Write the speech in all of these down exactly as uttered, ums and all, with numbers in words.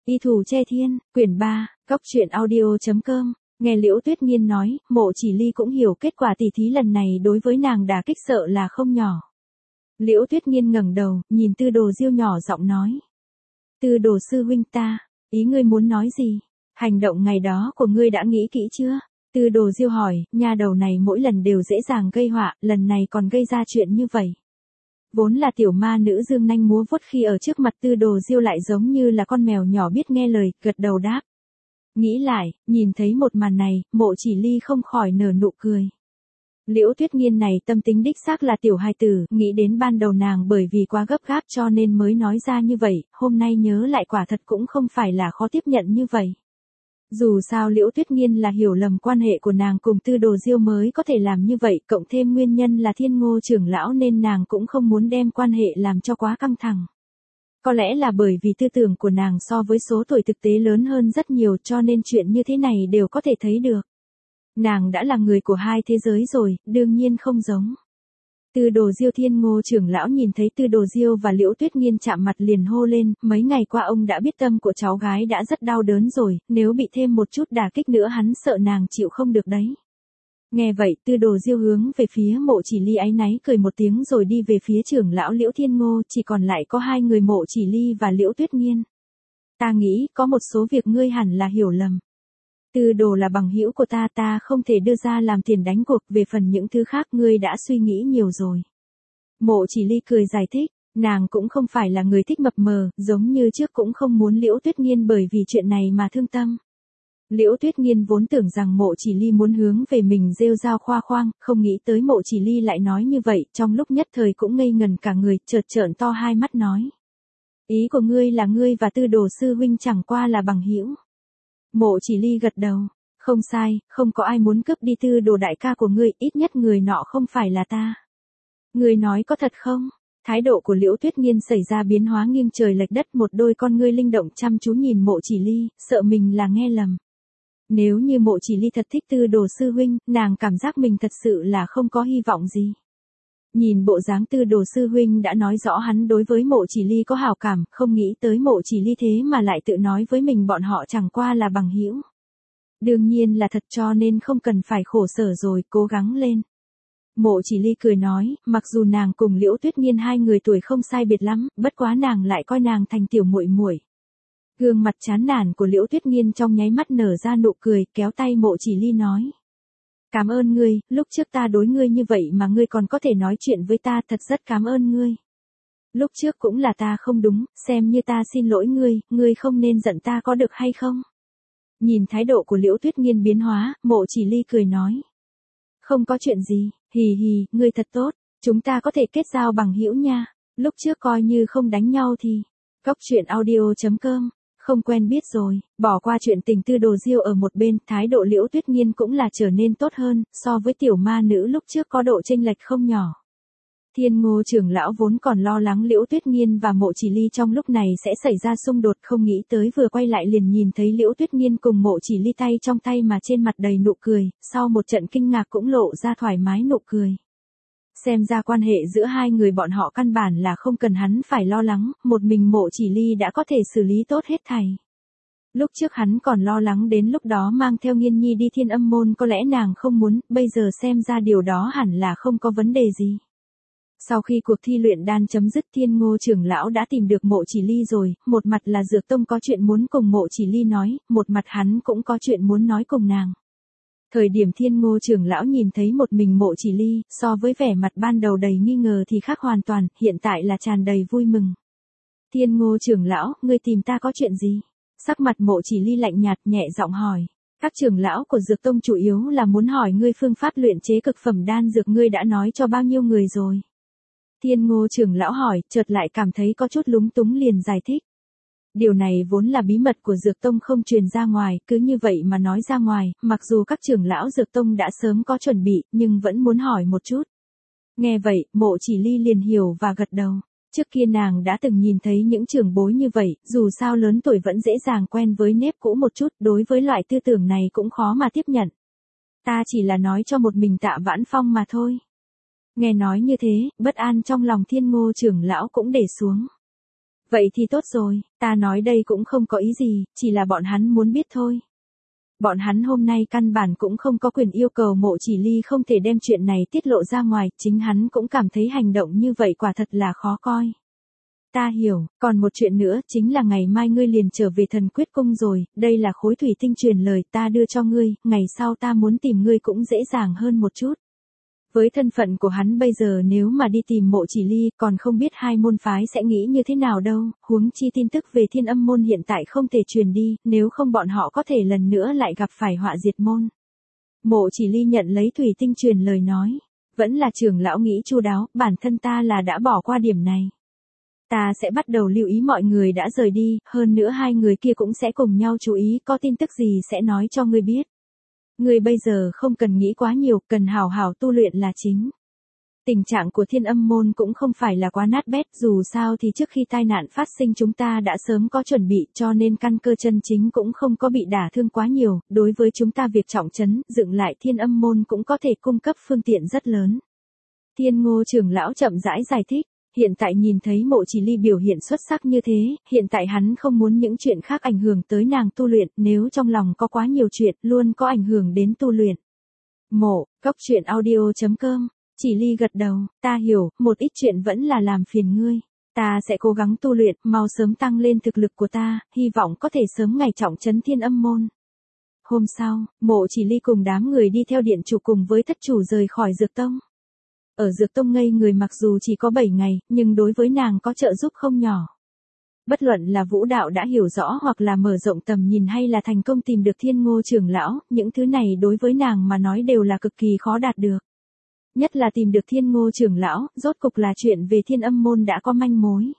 Y Thù Che Thiên, quyển ba, cốc truyện audio chấm com. Nghe Liễu Tuyết Nghiên nói, Mộ Chỉ Ly cũng hiểu kết quả tỉ thí lần này đối với nàng đả kích sợ là không nhỏ. Liễu Tuyết Nghiên ngẩng đầu, nhìn Tư Đồ Diêu nhỏ giọng nói. Tư Đồ sư huynh ta, ý ngươi muốn nói gì? Hành động ngày đó của ngươi đã nghĩ kỹ chưa? Tư Đồ Diêu hỏi, nha đầu này mỗi lần đều dễ dàng gây họa, lần này còn gây ra chuyện như vậy. Vốn là tiểu ma nữ dương nanh múa vuốt khi ở trước mặt Tư Đồ Diêu lại giống như là con mèo nhỏ biết nghe lời, gật đầu đáp. Nghĩ lại, nhìn thấy một màn này, Mộ Chỉ Ly không khỏi nở nụ cười. Liễu Tuyết Nghiên này tâm tính đích xác là tiểu hài tử, nghĩ đến ban đầu nàng bởi vì quá gấp gáp cho nên mới nói ra như vậy, hôm nay nhớ lại quả thật cũng không phải là khó tiếp nhận như vậy. Dù sao Liễu Tuyết Nghiên là hiểu lầm quan hệ của nàng cùng Tư Đồ Diêu mới có thể làm như vậy, cộng thêm nguyên nhân là Thiên Ngô trưởng lão nên nàng cũng không muốn đem quan hệ làm cho quá căng thẳng. Có lẽ là bởi vì tư tưởng của nàng so với số tuổi thực tế lớn hơn rất nhiều cho nên chuyện như thế này đều có thể thấy được. Nàng đã là người của hai thế giới rồi, đương nhiên không giống. Tư Đồ Diêu Thiên Ngô trưởng lão nhìn thấy Tư Đồ Diêu và Liễu Tuyết Nghiên chạm mặt liền hô lên, mấy ngày qua ông đã biết tâm của cháu gái đã rất đau đớn rồi, nếu bị thêm một chút đả kích nữa hắn sợ nàng chịu không được đấy. Nghe vậy Tư Đồ Diêu hướng về phía Mộ Chỉ Ly áy náy cười một tiếng rồi đi về phía trưởng lão Liễu Thiên Ngô, chỉ còn lại có hai người Mộ Chỉ Ly và Liễu Tuyết Nghiên. Ta nghĩ có một số việc ngươi hẳn là hiểu lầm. Tư Đồ là bằng hữu của ta, ta không thể đưa ra làm tiền đánh cuộc, về phần những thứ khác ngươi đã suy nghĩ nhiều rồi. Mộ Chỉ Ly cười giải thích, nàng cũng không phải là người thích mập mờ, giống như trước cũng không muốn Liễu Tuyết Nghiên bởi vì chuyện này mà thương tâm. Liễu Tuyết Nghiên vốn tưởng rằng Mộ Chỉ Ly muốn hướng về mình rêu rao khoa khoang, không nghĩ tới Mộ Chỉ Ly lại nói như vậy, trong lúc nhất thời cũng ngây ngần cả người, chợt trợn to hai mắt nói. Ý của ngươi là ngươi và Tư Đồ sư huynh chẳng qua là bằng hữu. Mộ Chỉ Ly gật đầu, không sai, không có ai muốn cướp đi Tư Đồ đại ca của ngươi, ít nhất người nọ không phải là ta. Ngươi nói có thật không? Thái độ của Liễu Tuyết Nghiên xảy ra biến hóa nghiêng trời lệch đất, một đôi con ngươi linh động chăm chú nhìn Mộ Chỉ Ly, sợ mình là nghe lầm. Nếu như Mộ Chỉ Ly thật thích Tư Đồ sư huynh, nàng cảm giác mình thật sự là không có hy vọng gì. Nhìn bộ dáng Tư Đồ sư huynh đã nói rõ hắn đối với Mộ Chỉ Ly có hảo cảm, không nghĩ tới Mộ Chỉ Ly thế mà lại tự nói với mình bọn họ chẳng qua là bằng hữu. Đương nhiên là thật cho nên không cần phải khổ sở rồi, cố gắng lên. Mộ Chỉ Ly cười nói, mặc dù nàng cùng Liễu Tuyết Nghiên hai người tuổi không sai biệt lắm, bất quá nàng lại coi nàng thành tiểu muội muội. Gương mặt chán nản của Liễu Tuyết Nghiên trong nháy mắt nở ra nụ cười, kéo tay Mộ Chỉ Ly nói. Cảm ơn ngươi, lúc trước ta đối ngươi như vậy mà ngươi còn có thể nói chuyện với ta, thật rất cảm ơn ngươi. Lúc trước cũng là ta không đúng, xem như ta xin lỗi ngươi, ngươi không nên giận ta có được hay không? Nhìn thái độ của Liễu Tuyết Nghiên biến hóa, Mộ Chỉ Ly cười nói. Không có chuyện gì, hì hì, ngươi thật tốt, chúng ta có thể kết giao bằng hữu nha, lúc trước coi như không đánh nhau thì. Cốc truyện audio chấm com. Không quen biết rồi, bỏ qua chuyện tình Tư Đồ Diêu ở một bên, thái độ Liễu Tuyết Nghiên cũng là trở nên tốt hơn, so với tiểu ma nữ lúc trước có độ chênh lệch không nhỏ. Thiên Ngô trưởng lão vốn còn lo lắng Liễu Tuyết Nghiên và Mộ Chỉ Ly trong lúc này sẽ xảy ra xung đột, không nghĩ tới vừa quay lại liền nhìn thấy Liễu Tuyết Nghiên cùng Mộ Chỉ Ly tay trong tay mà trên mặt đầy nụ cười, sau một trận kinh ngạc cũng lộ ra thoải mái nụ cười. Xem ra quan hệ giữa hai người bọn họ căn bản là không cần hắn phải lo lắng, một mình Mộ Chỉ Ly đã có thể xử lý tốt hết thảy. Lúc trước hắn còn lo lắng đến lúc đó mang theo Nghiên Nhi đi Thiên Âm môn có lẽ nàng không muốn, bây giờ xem ra điều đó hẳn là không có vấn đề gì. Sau khi cuộc thi luyện đan chấm dứt, Thiên Ngô trưởng lão đã tìm được Mộ Chỉ Ly rồi, một mặt là Dược Tông có chuyện muốn cùng Mộ Chỉ Ly nói, một mặt hắn cũng có chuyện muốn nói cùng nàng. Thời điểm Thiên Ngô trưởng lão nhìn thấy một mình Mộ Chỉ Ly, so với vẻ mặt ban đầu đầy nghi ngờ thì khác hoàn toàn, hiện tại là tràn đầy vui mừng. Thiên Ngô trưởng lão, ngươi tìm ta có chuyện gì? Sắc mặt Mộ Chỉ Ly lạnh nhạt nhẹ giọng hỏi. Các trưởng lão của Dược Tông chủ yếu là muốn hỏi ngươi phương pháp luyện chế cực phẩm đan dược, ngươi đã nói cho bao nhiêu người rồi? Thiên Ngô trưởng lão hỏi, chợt lại cảm thấy có chút lúng túng liền giải thích. Điều này vốn là bí mật của Dược Tông không truyền ra ngoài, cứ như vậy mà nói ra ngoài, mặc dù các trưởng lão Dược Tông đã sớm có chuẩn bị, nhưng vẫn muốn hỏi một chút. Nghe vậy, Mộ Chỉ Ly liền hiểu và gật đầu. Trước kia nàng đã từng nhìn thấy những trưởng bối như vậy, dù sao lớn tuổi vẫn dễ dàng quen với nếp cũ một chút, đối với loại tư tưởng này cũng khó mà tiếp nhận. Ta chỉ là nói cho một mình Tạ Vãn Phong mà thôi. Nghe nói như thế, bất an trong lòng Thiên Ngô trưởng lão cũng để xuống. Vậy thì tốt rồi, ta nói đây cũng không có ý gì, chỉ là bọn hắn muốn biết thôi. Bọn hắn hôm nay căn bản cũng không có quyền yêu cầu Mộ Chỉ Ly không thể đem chuyện này tiết lộ ra ngoài, chính hắn cũng cảm thấy hành động như vậy quả thật là khó coi. Ta hiểu, còn một chuyện nữa, chính là ngày mai ngươi liền trở về Thần Quyết Cung rồi, đây là khối thủy tinh truyền lời ta đưa cho ngươi, ngày sau ta muốn tìm ngươi cũng dễ dàng hơn một chút. Với thân phận của hắn bây giờ nếu mà đi tìm Mộ Chỉ Ly còn không biết hai môn phái sẽ nghĩ như thế nào đâu, huống chi tin tức về Thiên Âm môn hiện tại không thể truyền đi, nếu không bọn họ có thể lần nữa lại gặp phải họa diệt môn. Mộ Chỉ Ly nhận lấy thủy tinh truyền lời nói, vẫn là trưởng lão nghĩ chu đáo, bản thân ta là đã bỏ qua điểm này. Ta sẽ bắt đầu lưu ý mọi người đã rời đi, hơn nữa hai người kia cũng sẽ cùng nhau chú ý, có tin tức gì sẽ nói cho ngươi biết. Ngươi bây giờ không cần nghĩ quá nhiều, cần hào hào tu luyện là chính. Tình trạng của Thiên Âm môn cũng không phải là quá nát bét, dù sao thì trước khi tai nạn phát sinh chúng ta đã sớm có chuẩn bị, cho nên căn cơ chân chính cũng không có bị đả thương quá nhiều, đối với chúng ta việc trọng trấn, dựng lại Thiên Âm môn cũng có thể cung cấp phương tiện rất lớn. Thiên Ngô trưởng lão chậm rãi giải thích. Hiện tại nhìn thấy Mộ Chỉ Ly biểu hiện xuất sắc như thế, hiện tại hắn không muốn những chuyện khác ảnh hưởng tới nàng tu luyện, nếu trong lòng có quá nhiều chuyện, luôn có ảnh hưởng đến tu luyện. Mộ, cốc truyện audio chấm com, Chỉ Ly gật đầu, ta hiểu, một ít chuyện vẫn là làm phiền ngươi. Ta sẽ cố gắng tu luyện, mau sớm tăng lên thực lực của ta, hy vọng có thể sớm ngày trọng trấn Thiên Âm môn. Hôm sau, Mộ Chỉ Ly cùng đám người đi theo điện chủ cùng với thất chủ rời khỏi Dược Tông. Ở Dược Tông ngây người mặc dù chỉ có bảy ngày, nhưng đối với nàng có trợ giúp không nhỏ. Bất luận là vũ đạo đã hiểu rõ hoặc là mở rộng tầm nhìn hay là thành công tìm được Thiên Ngô trưởng lão, những thứ này đối với nàng mà nói đều là cực kỳ khó đạt được. Nhất là tìm được Thiên Ngô trưởng lão, rốt cục là chuyện về Thiên Âm môn đã có manh mối.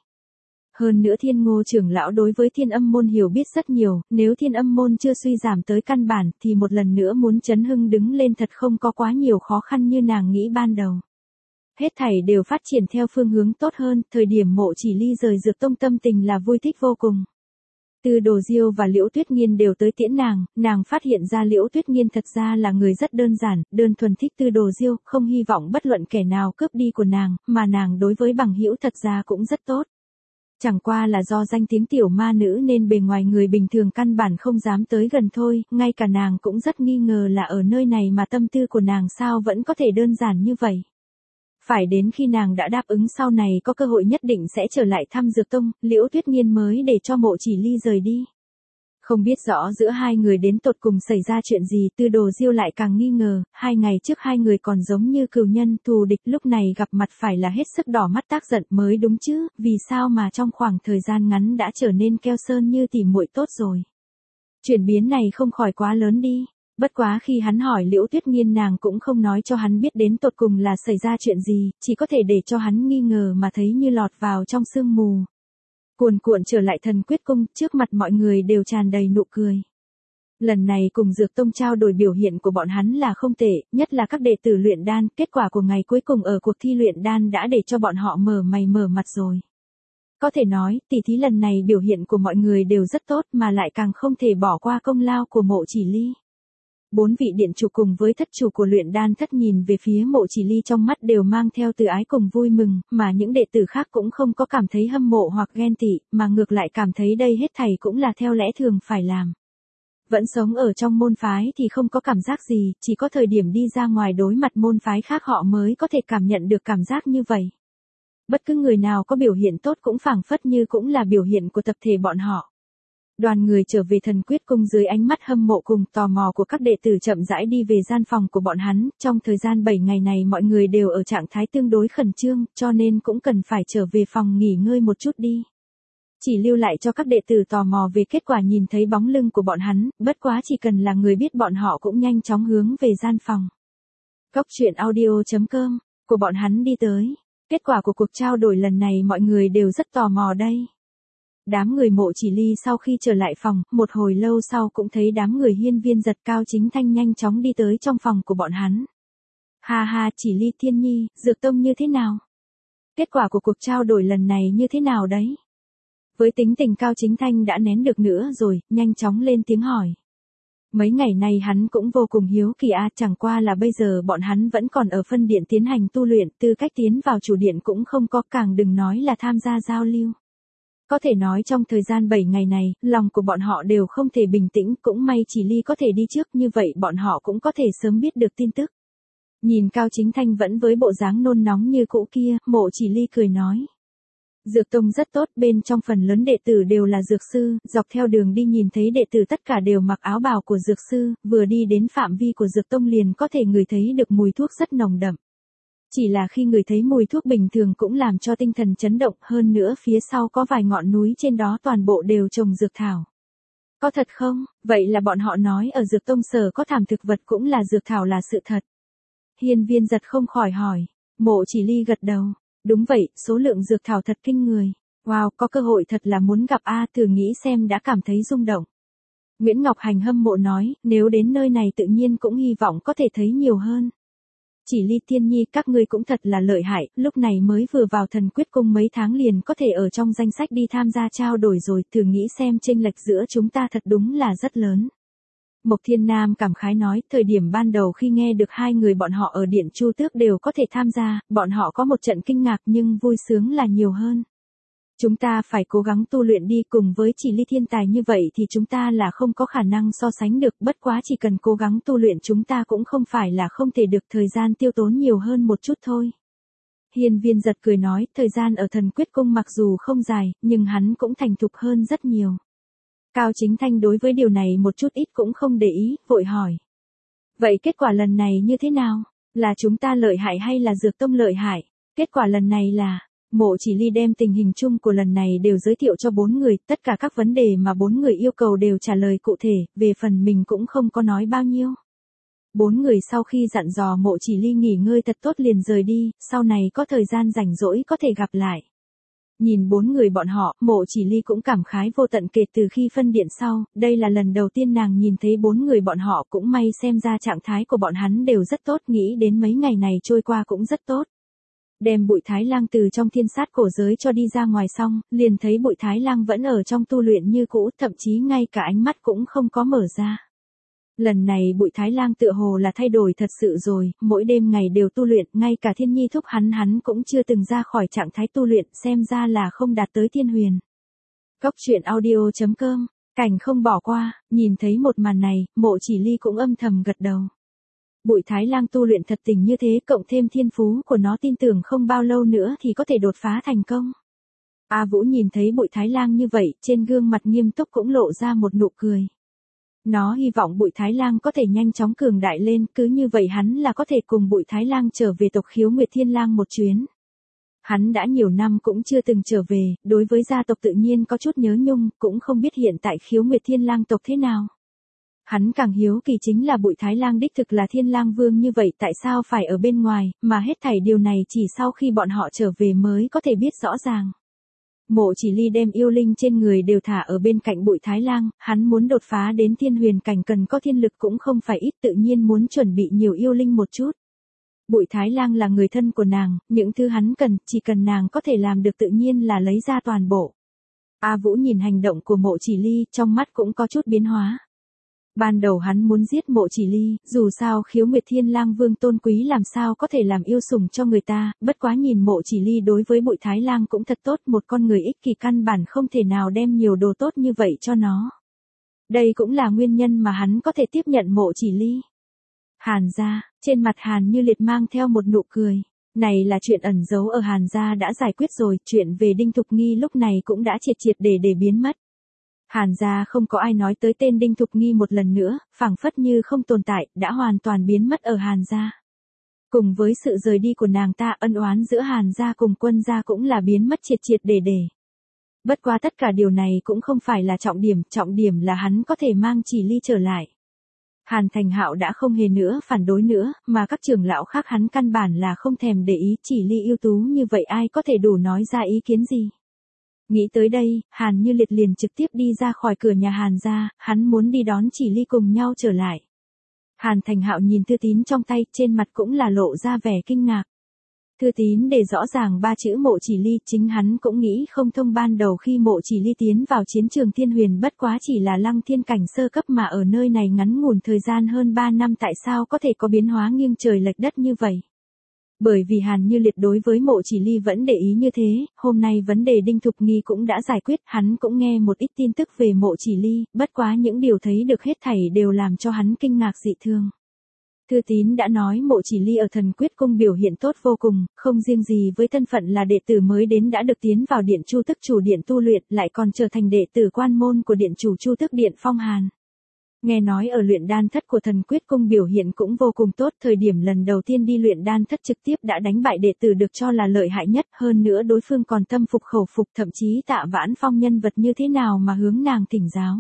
Hơn nữa Thiên Ngô trưởng lão đối với Thiên Âm môn hiểu biết rất nhiều, nếu Thiên Âm môn chưa suy giảm tới căn bản thì một lần nữa muốn chấn hưng đứng lên thật không có quá nhiều khó khăn như nàng nghĩ ban đầu. Hết thảy đều phát triển theo phương hướng tốt hơn, thời điểm Mộ Chỉ Ly rời Dược Tông tâm tình là vui thích vô cùng. Tư Đồ Diêu và Liễu Tuyết Nghiên đều tới tiễn nàng, nàng phát hiện ra Liễu Tuyết Nghiên thật ra là người rất đơn giản, đơn thuần thích Tư Đồ Diêu, không hy vọng bất luận kẻ nào cướp đi của nàng, mà nàng đối với bằng hữu thật ra cũng rất tốt. Chẳng qua là do danh tiếng tiểu ma nữ nên bề ngoài người bình thường căn bản không dám tới gần thôi, ngay cả nàng cũng rất nghi ngờ là ở nơi này mà tâm tư của nàng sao vẫn có thể đơn giản như vậy. Phải đến khi nàng đã đáp ứng sau này có cơ hội nhất định sẽ trở lại thăm Dược Tông, Liễu Tuyết Nghiên mới để cho Mộ Chỉ Ly rời đi. Không biết rõ giữa hai người đến tột cùng xảy ra chuyện gì, Tư Đồ Diêu lại càng nghi ngờ, hai ngày trước hai người còn giống như cừu nhân thù địch, lúc này gặp mặt phải là hết sức đỏ mắt tác giận mới đúng chứ, vì sao mà trong khoảng thời gian ngắn đã trở nên keo sơn như tỉ muội tốt rồi. Chuyển biến này không khỏi quá lớn đi. Bất quá khi hắn hỏi Liễu Tuyết Nghiên nàng cũng không nói cho hắn biết đến tột cùng là xảy ra chuyện gì, chỉ có thể để cho hắn nghi ngờ mà thấy như lọt vào trong sương mù. Cuồn cuộn trở lại Thần Quyết Cung, trước mặt mọi người đều tràn đầy nụ cười. Lần này cùng Dược Tông trao đổi biểu hiện của bọn hắn là không tệ, nhất là các đệ tử luyện đan, kết quả của ngày cuối cùng ở cuộc thi luyện đan đã để cho bọn họ mở mày mở mặt rồi. Có thể nói, tỷ thí lần này biểu hiện của mọi người đều rất tốt mà lại càng không thể bỏ qua công lao của Mộ Chỉ Ly. Bốn vị điện chủ cùng với thất chủ của luyện đan thất nhìn về phía Mộ Chỉ Ly trong mắt đều mang theo từ ái cùng vui mừng, mà những đệ tử khác cũng không có cảm thấy hâm mộ hoặc ghen tị, mà ngược lại cảm thấy đây hết thảy cũng là theo lẽ thường phải làm. Vẫn sống ở trong môn phái thì không có cảm giác gì, chỉ có thời điểm đi ra ngoài đối mặt môn phái khác họ mới có thể cảm nhận được cảm giác như vậy. Bất cứ người nào có biểu hiện tốt cũng phảng phất như cũng là biểu hiện của tập thể bọn họ. Đoàn người trở về Thần Quyết Cung dưới ánh mắt hâm mộ cùng tò mò của các đệ tử chậm rãi đi về gian phòng của bọn hắn, trong thời gian bảy ngày này mọi người đều ở trạng thái tương đối khẩn trương, cho nên cũng cần phải trở về phòng nghỉ ngơi một chút đi. Chỉ lưu lại cho các đệ tử tò mò về kết quả nhìn thấy bóng lưng của bọn hắn, bất quá chỉ cần là người biết bọn họ cũng nhanh chóng hướng về gian phòng. Cốc truyện audio chấm com, của bọn hắn đi tới. Kết quả của cuộc trao đổi lần này mọi người đều rất tò mò đây. Đám người Mộ Chỉ Ly sau khi trở lại phòng, một hồi lâu sau cũng thấy đám người Hiên Viên Giật Cao Chính Thanh nhanh chóng đi tới trong phòng của bọn hắn. Ha ha, Chỉ Ly Thiên Nhi, Dược Tông như thế nào? Kết quả của cuộc trao đổi lần này như thế nào đấy? Với tính tình Cao Chính Thanh đã nén được nữa rồi, nhanh chóng lên tiếng hỏi. Mấy ngày nay hắn cũng vô cùng hiếu kỳ a, chẳng qua là bây giờ bọn hắn vẫn còn ở phân điện tiến hành tu luyện, tư cách tiến vào chủ điện cũng không có, càng đừng nói là tham gia giao lưu. Có thể nói trong thời gian bảy ngày này, lòng của bọn họ đều không thể bình tĩnh, cũng may chỉ Ly có thể đi trước như vậy bọn họ cũng có thể sớm biết được tin tức. Nhìn Cao Chính Thanh vẫn với bộ dáng nôn nóng như cũ kia, Mộ Chỉ Ly cười nói. Dược tông rất tốt, bên trong phần lớn đệ tử đều là dược sư, dọc theo đường đi nhìn thấy đệ tử tất cả đều mặc áo bào của dược sư, vừa đi đến phạm vi của dược tông liền có thể ngửi thấy được mùi thuốc rất nồng đậm. Chỉ là khi ngửi thấy mùi thuốc bình thường cũng làm cho tinh thần chấn động, hơn nữa phía sau có vài ngọn núi trên đó toàn bộ đều trồng dược thảo. Có thật không? Vậy là bọn họ nói ở dược tông sở có thảm thực vật cũng là dược thảo là sự thật. Hiên Viên Giật không khỏi hỏi. Mộ Chỉ Ly gật đầu. Đúng vậy, số lượng dược thảo thật kinh người. Wow, có cơ hội thật là muốn gặp a, thử nghĩ xem đã cảm thấy rung động. Nguyễn Ngọc Hành hâm mộ nói, nếu đến nơi này tự nhiên cũng hy vọng có thể thấy nhiều hơn. Chỉ Ly tiên nhi, các ngươi cũng thật là lợi hại, lúc này mới vừa vào thần quyết cung mấy tháng liền có thể ở trong danh sách đi tham gia trao đổi rồi, thử nghĩ xem chênh lệch giữa chúng ta thật đúng là rất lớn. Mộc Thiên Nam cảm khái nói, thời điểm ban đầu khi nghe được hai người bọn họ ở Điện Chu Tước đều có thể tham gia, bọn họ có một trận kinh ngạc nhưng vui sướng là nhiều hơn. Chúng ta phải cố gắng tu luyện đi, cùng với Chỉ Ly thiên tài như vậy thì chúng ta là không có khả năng so sánh được, bất quá chỉ cần cố gắng tu luyện chúng ta cũng không phải là không thể được, thời gian tiêu tốn nhiều hơn một chút thôi. Hiên Viên Giật cười nói, thời gian ở thần quyết cung mặc dù không dài, nhưng hắn cũng thành thục hơn rất nhiều. Cao Chính Thanh đối với điều này một chút ít cũng không để ý, vội hỏi. Vậy kết quả lần này như thế nào? Là chúng ta lợi hại hay là dược tông lợi hại? Kết quả lần này là, Mộ Chỉ Ly đem tình hình chung của lần này đều giới thiệu cho bốn người, tất cả các vấn đề mà bốn người yêu cầu đều trả lời cụ thể, về phần mình cũng không có nói bao nhiêu. Bốn người sau khi dặn dò Mộ Chỉ Ly nghỉ ngơi thật tốt liền rời đi, sau này có thời gian rảnh rỗi có thể gặp lại. Nhìn bốn người bọn họ, Mộ Chỉ Ly cũng cảm khái vô tận kể từ khi phân điện sau, đây là lần đầu tiên nàng nhìn thấy bốn người bọn họ, cũng may xem ra trạng thái của bọn hắn đều rất tốt, nghĩ đến mấy ngày này trôi qua cũng rất tốt. Đem Bụi Thái Lang từ trong thiên sát cổ giới cho đi ra ngoài xong, liền thấy Bụi Thái Lang vẫn ở trong tu luyện như cũ, thậm chí ngay cả ánh mắt cũng không có mở ra. Lần này Bụi Thái Lang tựa hồ là thay đổi thật sự rồi, mỗi đêm ngày đều tu luyện, ngay cả Thiên Nhi thúc hắn hắn cũng chưa từng ra khỏi trạng thái tu luyện, xem ra là không đạt tới thiên huyền. Cốc truyện audio chấm com, cảnh không bỏ qua, nhìn thấy một màn này, Mộ Chỉ Ly cũng âm thầm gật đầu. Bụi Thái Lang tu luyện thật tình như thế, cộng thêm thiên phú của nó, tin tưởng không bao lâu nữa thì có thể đột phá thành công. A Vũ nhìn thấy Bụi Thái Lang như vậy, trên gương mặt nghiêm túc cũng lộ ra một nụ cười. Nó hy vọng Bụi Thái Lang có thể nhanh chóng cường đại lên, cứ như vậy hắn là có thể cùng Bụi Thái Lang trở về tộc Khiếu Nguyệt Thiên Lang một chuyến. Hắn đã nhiều năm cũng chưa từng trở về, đối với gia tộc tự nhiên có chút nhớ nhung, cũng không biết hiện tại Khiếu Nguyệt Thiên Lang tộc thế nào. Hắn càng hiếu kỳ chính là Bụi Thái Lang đích thực là Thiên Lang Vương như vậy tại sao phải ở bên ngoài, mà hết thảy điều này chỉ sau khi bọn họ trở về mới có thể biết rõ ràng. Mộ Chỉ Ly đem yêu linh trên người đều thả ở bên cạnh Bụi Thái Lang, hắn muốn đột phá đến thiên huyền cảnh cần có thiên lực cũng không phải ít, tự nhiên muốn chuẩn bị nhiều yêu linh một chút. Bụi Thái Lang là người thân của nàng, những thứ hắn cần, chỉ cần nàng có thể làm được tự nhiên là lấy ra toàn bộ. A Vũ nhìn hành động của Mộ Chỉ Ly, trong mắt cũng có chút biến hóa. Ban đầu hắn muốn giết Mộ Chỉ Ly, dù sao Khiếu Nguyệt Thiên Lang Vương tôn quý làm sao có thể làm yêu sủng cho người ta, bất quá nhìn Mộ Chỉ Ly đối với Bụi Thái Lang cũng thật tốt, một con người ích kỷ căn bản không thể nào đem nhiều đồ tốt như vậy cho nó. Đây cũng là nguyên nhân mà hắn có thể tiếp nhận Mộ Chỉ Ly. Hàn gia, trên mặt Hàn Như Liệt mang theo một nụ cười. Này là chuyện ẩn giấu ở Hàn gia đã giải quyết rồi, chuyện về Đinh Thục Nghi lúc này cũng đã triệt triệt để để biến mất. Hàn gia không có ai nói tới tên Đinh Thục Nghi một lần nữa, phảng phất như không tồn tại, đã hoàn toàn biến mất ở Hàn gia. Cùng với sự rời đi của nàng ta, ân oán giữa Hàn gia cùng Quân gia cũng là biến mất triệt triệt để để. Bất quá tất cả điều này cũng không phải là trọng điểm, trọng điểm là hắn có thể mang Chỉ Ly trở lại. Hàn Thành Hạo đã không hề nữa phản đối nữa, mà các trưởng lão khác hắn căn bản là không thèm để ý, Chỉ Ly ưu tú như vậy ai có thể đủ nói ra ý kiến gì. Nghĩ tới đây, Hàn Như Liệt liền trực tiếp đi ra khỏi cửa nhà Hàn gia, hắn muốn đi đón Chỉ Ly cùng nhau trở lại. Hàn Thành Hạo nhìn thư tín trong tay, trên mặt cũng là lộ ra vẻ kinh ngạc. Thư tín để rõ ràng ba chữ Mộ Chỉ Ly, chính hắn cũng nghĩ không thông, ban đầu khi Mộ Chỉ Ly tiến vào chiến trường thiên huyền bất quá chỉ là lăng thiên cảnh sơ cấp mà ở nơi này ngắn ngủn thời gian hơn ba năm tại sao có thể có biến hóa nghiêng trời lệch đất như vậy. Bởi vì Hàn Như Liệt đối với Mộ Chỉ Ly vẫn để ý như thế, hôm nay vấn đề Đinh Thục Nghi cũng đã giải quyết, hắn cũng nghe một ít tin tức về Mộ Chỉ Ly, bất quá những điều thấy được hết thảy đều làm cho hắn kinh ngạc dị thương. Thư tín đã nói Mộ Chỉ Ly ở Thần Quyết Cung biểu hiện tốt vô cùng, không riêng gì với thân phận là đệ tử mới đến đã được tiến vào điện Chu Tức Chủ Điện tu luyện, lại còn trở thành đệ tử quan môn của điện chủ Chu Tức Điện Phong Hàn. Nghe nói ở luyện đan thất của Thần Quyết Cung biểu hiện cũng vô cùng tốt, thời điểm lần đầu tiên đi luyện đan thất trực tiếp đã đánh bại đệ tử được cho là lợi hại nhất, hơn nữa đối phương còn tâm phục khẩu phục, thậm chí Tạ Vãn Phong nhân vật như thế nào mà hướng nàng thỉnh giáo.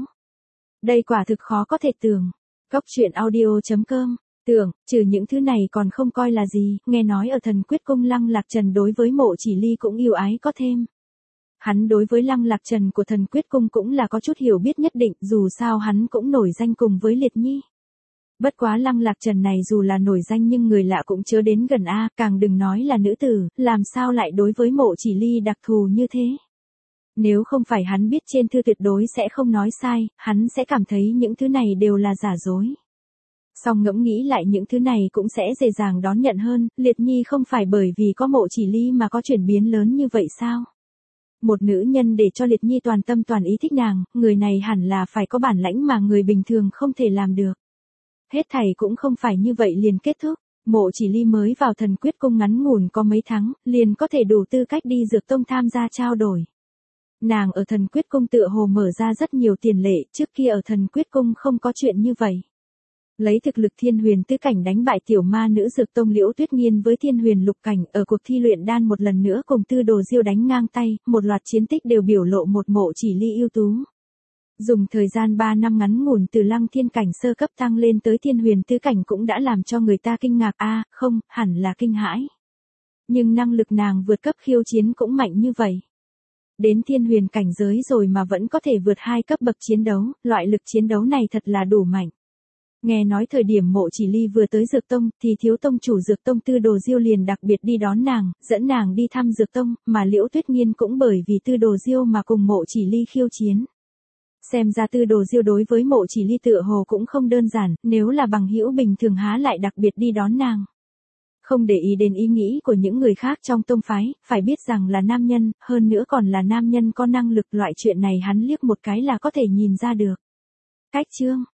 Đây quả thực khó có thể tưởng. Cốc truyện audio chấm com Tưởng, trừ những thứ này còn không coi là gì, nghe nói ở Thần Quyết Cung Lăng Lạc Trần đối với Mộ Chỉ Ly cũng yêu ái có thêm. Hắn đối với Lăng Lạc Trần của Thần Quyết Cung cũng là có chút hiểu biết nhất định, dù sao hắn cũng nổi danh cùng với Liệt Nhi. Bất quá Lăng Lạc Trần này dù là nổi danh nhưng người lạ cũng chớ đến gần a, càng đừng nói là nữ tử, làm sao lại đối với Mộ Chỉ Ly đặc thù như thế. Nếu không phải hắn biết trên thư tuyệt đối sẽ không nói sai, hắn sẽ cảm thấy những thứ này đều là giả dối. Song ngẫm nghĩ lại những thứ này cũng sẽ dễ dàng đón nhận hơn, Liệt Nhi không phải bởi vì có Mộ Chỉ Ly mà có chuyển biến lớn như vậy sao? Một nữ nhân để cho Liệt Nhi toàn tâm toàn ý thích nàng, người này hẳn là phải có bản lãnh mà người bình thường không thể làm được. Hết thảy cũng không phải như vậy liền kết thúc, Mộ Chỉ Ly mới vào Thần Quyết Cung ngắn ngủn có mấy tháng, liền có thể đủ tư cách đi Dược Tông tham gia trao đổi. Nàng ở Thần Quyết Cung tựa hồ mở ra rất nhiều tiền lệ, trước kia ở Thần Quyết Cung không có chuyện như vậy. Lấy thực lực Thiên Huyền tứ cảnh đánh bại tiểu ma nữ Dược Tông Liễu Tuyết Nghiên với Thiên Huyền lục cảnh, ở cuộc thi luyện đan một lần nữa cùng Tư Đồ Diêu đánh ngang tay, một loạt chiến tích đều biểu lộ một Mộ Chỉ Ly ưu tú. Dùng thời gian ba năm ngắn ngủn từ Lăng Thiên cảnh sơ cấp tăng lên tới Thiên Huyền tứ cảnh cũng đã làm cho người ta kinh ngạc a, à, không, hẳn là kinh hãi. Nhưng năng lực nàng vượt cấp khiêu chiến cũng mạnh như vậy. Đến Thiên Huyền cảnh giới rồi mà vẫn có thể vượt hai cấp bậc chiến đấu, loại lực chiến đấu này thật là đủ mạnh. Nghe nói thời điểm Mộ Chỉ Ly vừa tới Dược Tông, thì thiếu tông chủ Dược Tông Tư Đồ Diêu liền đặc biệt đi đón nàng, dẫn nàng đi thăm Dược Tông, mà Liễu Tuyết Nghiên cũng bởi vì Tư Đồ Diêu mà cùng Mộ Chỉ Ly khiêu chiến. Xem ra Tư Đồ Diêu đối với Mộ Chỉ Ly tựa hồ cũng không đơn giản, nếu là bằng hữu bình thường há lại đặc biệt đi đón nàng. Không để ý đến ý nghĩ của những người khác trong tông phái, phải biết rằng là nam nhân, hơn nữa còn là nam nhân có năng lực, loại chuyện này hắn liếc một cái là có thể nhìn ra được. Cách chương